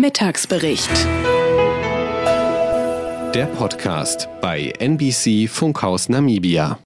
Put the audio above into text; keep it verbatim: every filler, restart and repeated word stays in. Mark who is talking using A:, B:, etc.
A: Mittagsbericht.
B: Der Podcast bei N B C Funkhaus Namibia.